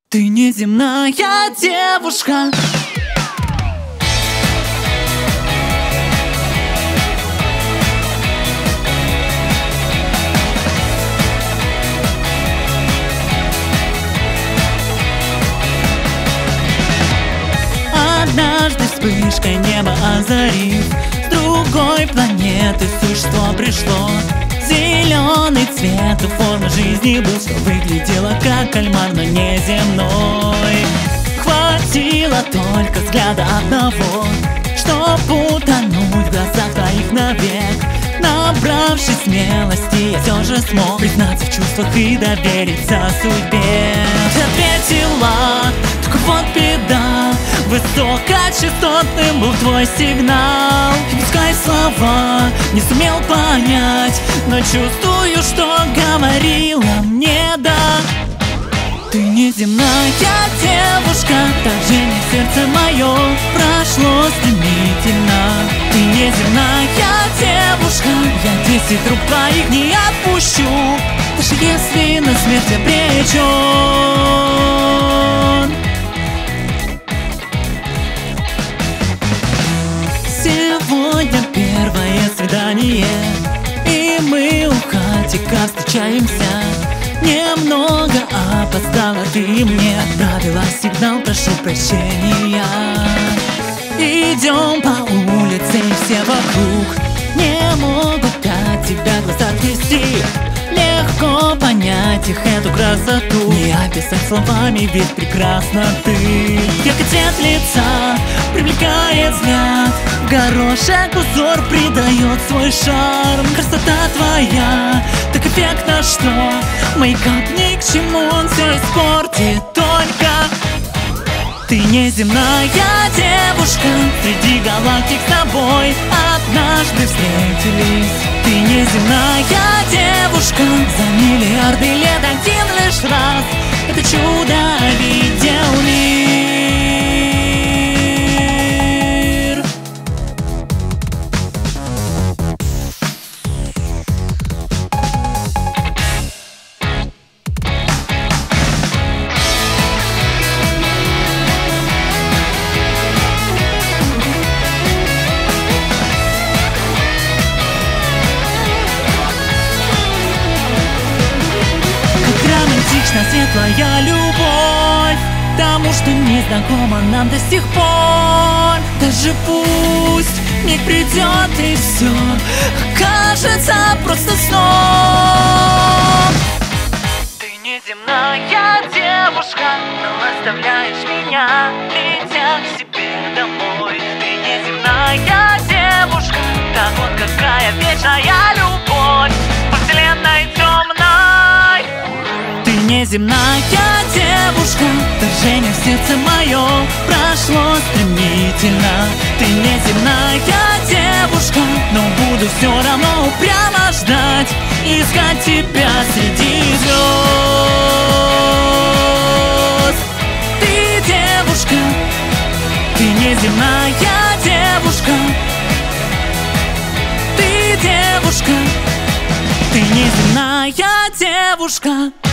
Ты неземная девушка. Однажды вспышкой неба озарив, с другой планеты существо пришло. Зеленый цвет у формы жизни был, что выглядело как кальмар, но не земной. Хватило только взгляда одного, чтоб утонуть в глазах твоих навек. Набравшись смелости, я все же смог признаться в чувствах и довериться судьбе. Ты ответила, только вот беда, высокочастотным был твой сигнал. И пускай слова не сумел понять, но чувствую, что говорила мне да. Ты неземная девушка, вторжение в сердце мое прошло стремительно. Ты неземная девушка, я 10 рук твоих не отпущу, даже если на смерть обречен. Сегодня первое свидание, и мы у хатика встречаемся. Немного опоздала, ты мне отправила сигнал, прошу прощения. Идем по улице, и все вокруг не могут от тебя глаза отвести. Легко понять их эту красоту, не описать словами, ведь прекрасна ты. Яркий цвет лица привлекает взгляд, в горошек узор придает свой шарм. Красота твоя так эффектна, что мейкап ни к чему, он все испортит только. Ты неземная девушка, среди галактик с тобой однажды встретились. Ты неземная девушка, за миллиарды лет один лишь раз это чудо видел мир. Светлая любовь тому, что не знакомо нам до сих пор. Даже пусть миг придет и все кажется просто сном. Ты неземная девушка, но оставляешь меня, летя к себе домой. Ты неземная девушка, так вот какая вечная любовь во вселенной темной. Ты неземная девушка, вторжение в сердце мое прошло стремительно. Ты неземная девушка, но буду все равно упрямо ждать, искать тебя среди звезд. Ты девушка, ты неземная девушка. Ты девушка, ты неземная девушка.